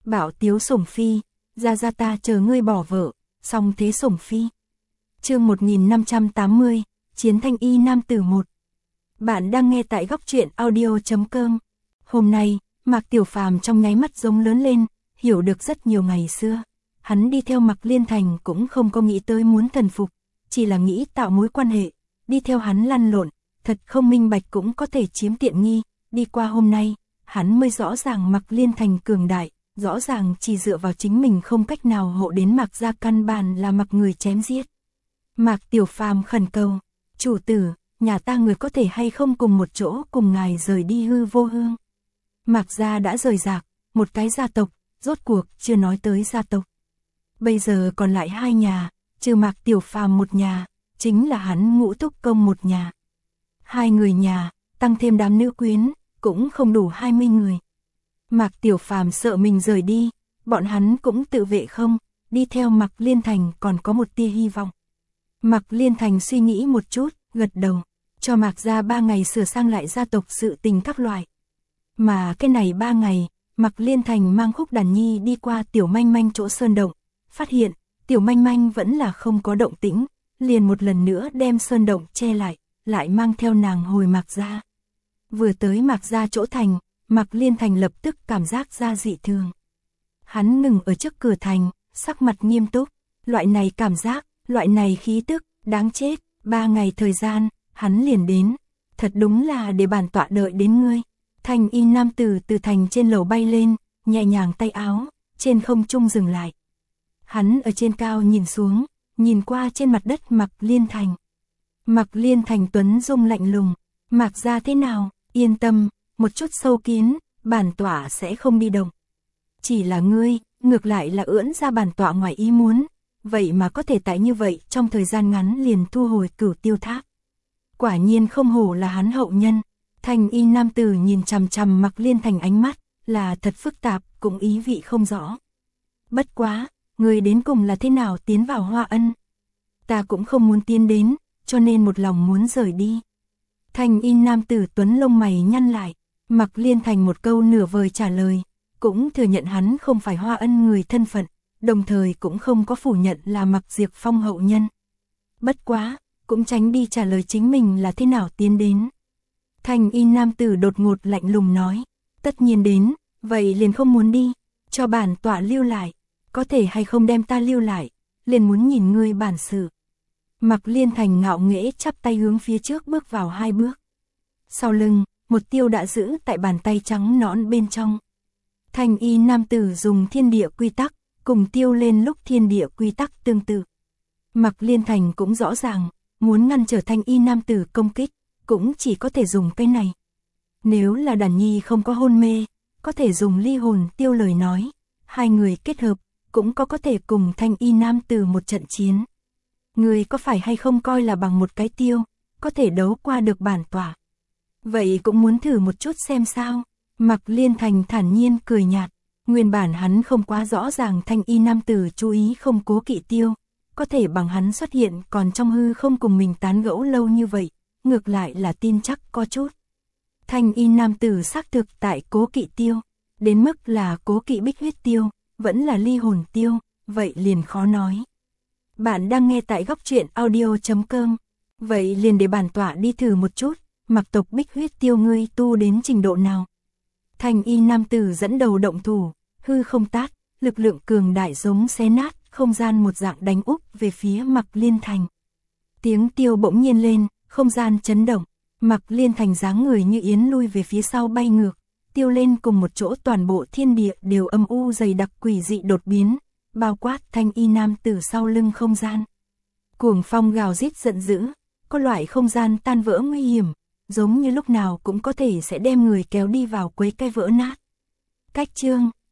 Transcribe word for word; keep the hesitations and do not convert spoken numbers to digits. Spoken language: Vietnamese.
Bảo tiếu sủng phi, ra ra ta chờ ngươi bỏ vợ, song thế sủng phi. Chương một nghìn năm trăm tám mươi, Chiến thanh y nam tử một. Bạn đang nghe tại góc truyện audio chấm com. Hôm nay, Mạc Tiểu Phàm trong nháy mắt giống lớn lên, hiểu được rất nhiều ngày xưa. Hắn đi theo Mạc Liên Thành cũng không có nghĩ tới muốn thần phục, chỉ là nghĩ tạo mối quan hệ, đi theo hắn lăn lộn, thật không minh bạch cũng có thể chiếm tiện nghi. Đi qua hôm nay, hắn mới rõ ràng Mạc Liên Thành cường đại, rõ ràng chỉ dựa vào chính mình không cách nào hộ đến Mạc gia, căn bản là Mạc người chém giết. Mạc Tiểu Phàm khẩn cầu, chủ tử, nhà ta người có thể hay không cùng một chỗ cùng ngài rời đi hư vô hương. Mạc gia đã rời rạc, một cái gia tộc, rốt cuộc chưa nói tới gia tộc. Bây giờ còn lại hai nhà, trừ Mạc Tiểu Phàm một nhà, chính là hắn Ngũ Túc Công một nhà. Hai người nhà, tăng thêm đám nữ quyến, cũng không đủ hai mươi người. Mạc Tiểu Phàm sợ mình rời đi, bọn hắn cũng tự vệ không, đi theo Mạc Liên Thành còn có một tia hy vọng. Mạc Liên Thành suy nghĩ một chút, gật đầu, cho Mạc gia ba ngày sửa sang lại gia tộc sự tình các loại. Mà cái này ba ngày, Mạc Liên Thành mang Khúc Đàn Nhi đi qua Tiểu Manh Manh chỗ sơn động, phát hiện, Tiểu Manh Manh vẫn là không có động tĩnh, liền một lần nữa đem sơn động che lại, lại mang theo nàng hồi Mạc gia. Vừa tới Mạc gia chỗ thành, Mạc Liên Thành lập tức cảm giác ra dị thường. Hắn ngừng ở trước cửa thành, sắc mặt nghiêm túc, loại này cảm giác, loại này khí tức, đáng chết, ba ngày thời gian, hắn liền đến, thật đúng là để bản tọa đợi đến ngươi. Thanh y nam tử từ thành trên lầu bay lên, nhẹ nhàng tay áo, trên không trung dừng lại. Hắn ở trên cao nhìn xuống, nhìn qua trên mặt đất Mạc Liên Thành. Mạc Liên Thành tuấn dung lạnh lùng, Mạc gia thế nào, yên tâm, một chút sâu kín, bản tọa sẽ không đi động. Chỉ là ngươi, ngược lại là ưỡn ra bản tọa ngoài ý muốn, vậy mà có thể tại như vậy trong thời gian ngắn liền thu hồi Cửu Tiêu Tháp. Quả nhiên không hổ là hắn hậu nhân. Thanh y nam tử nhìn chằm chằm Mạc Liên Thành, ánh mắt là thật phức tạp, cũng ý vị không rõ. Bất quá, người đến cùng là thế nào tiến vào Hoa Ân? Ta cũng không muốn tiến đến, cho nên một lòng muốn rời đi. Thanh y nam tử tuấn lông mày nhăn lại, Mạc Liên Thành một câu nửa vời trả lời, cũng thừa nhận hắn không phải Hoa Ân người thân phận, đồng thời cũng không có phủ nhận là Mạc Diệp Phong hậu nhân. Bất quá, cũng tránh đi trả lời chính mình là thế nào tiến đến. Thanh y nam tử đột ngột lạnh lùng nói, tất nhiên đến, vậy liền không muốn đi, cho bản tọa lưu lại, có thể hay không đem ta lưu lại, liền muốn nhìn ngươi bản sự. Mạc Liên Thành ngạo nghễ chắp tay hướng phía trước bước vào hai bước. Sau lưng, một tiêu đã giữ tại bàn tay trắng nõn bên trong. Thanh y nam tử dùng thiên địa quy tắc, cùng tiêu lên lúc thiên địa quy tắc tương tự. Mạc Liên Thành cũng rõ ràng, muốn ngăn trở thanh y nam tử công kích, cũng chỉ có thể dùng cái này. Nếu là Đàn Nhi không có hôn mê, có thể dùng ly hồn tiêu lời nói, hai người kết hợp, cũng có có thể cùng thanh y nam tử một trận chiến. Người có phải hay không coi là bằng một cái tiêu, có thể đấu qua được bản tọa. Vậy cũng muốn thử một chút xem sao. Mạc Liên Thành thản nhiên cười nhạt, nguyên bản hắn không quá rõ ràng thanh y nam tử chú ý không cố kỵ tiêu, có thể bằng hắn xuất hiện còn trong hư không cùng mình tán gẫu lâu như vậy, ngược lại là tin chắc có chút. Thanh y nam tử xác thực tại cố kỵ tiêu, đến mức là cố kỵ bích huyết tiêu, vẫn là ly hồn tiêu, vậy liền khó nói. Bạn đang nghe tại góc truyện audio chấm com, vậy liền để bản tọa đi thử một chút, Mạc tộc bích huyết tiêu ngươi tu đến trình độ nào. Thanh y nam tử dẫn đầu động thủ, hư không tát, lực lượng cường đại giống xé nát, không gian một dạng đánh úp về phía Mạc Liên Thành. Tiếng tiêu bỗng nhiên lên, không gian chấn động, Mạc Liên Thành dáng người như yến lui về phía sau bay ngược, tiêu lên cùng một chỗ toàn bộ thiên địa đều âm u dày đặc quỷ dị đột biến, bao quát thanh y nam tử sau lưng không gian. Cuồng phong gào rít giận dữ, có loại không gian tan vỡ nguy hiểm, giống như lúc nào cũng có thể sẽ đem người kéo đi vào quấy cái vỡ nát. Cách chương,